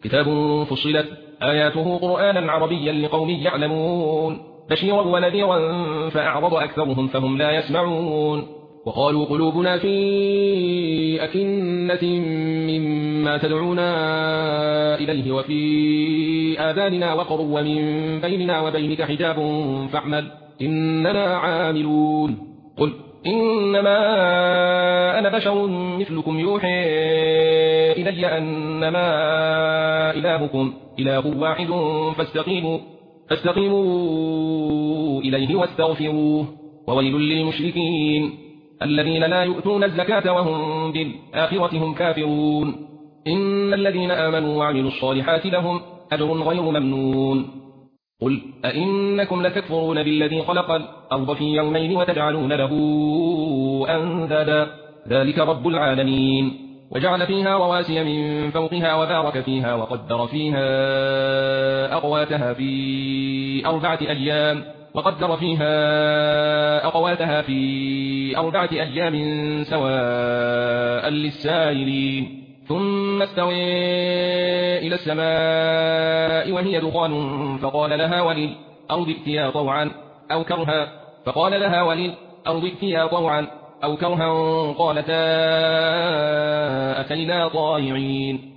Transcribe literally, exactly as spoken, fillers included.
كتاب فصلت آياته قرآنا عربيا لقوم يعلمون بشيرا ونذيرا فأعرض أكثرهم فهم لا يسمعون وقالوا قلوبنا في أكنة مما تدعونا إليه وفي آذاننا وقر ومن بيننا وبينك حجاب فاعمل إننا عاملون قل إنما أنا بشر مثلكم يوحي إلي أنما إلهكم إله واحد فاستقيموا, فاستقيموا إليه واستغفروه وويل للمشركين الذين لا يؤتون الزكاة وهم بالآخرة هم كافرون إن الذين آمنوا وعملوا الصالحات لهم أجر غير ممنون قل أئنكم لتكفرون بالذي خلق الأرض في يومين وتجعلون له أندادا ذلك رب العالمين وجعل فيها رواسي من فوقها وبارك فيها وقدر فيها أقواتها في أربعة أيام وقدر فيها أقواتها في أربعة أيام سواء للسائلين ثم استوى إلى السماء وهي دخان فقال لها وللأرض ائتيا طوعا أو كرها فقال لها وللأرض ائتيا طوعا أو كرها قالتا أتينا طائعين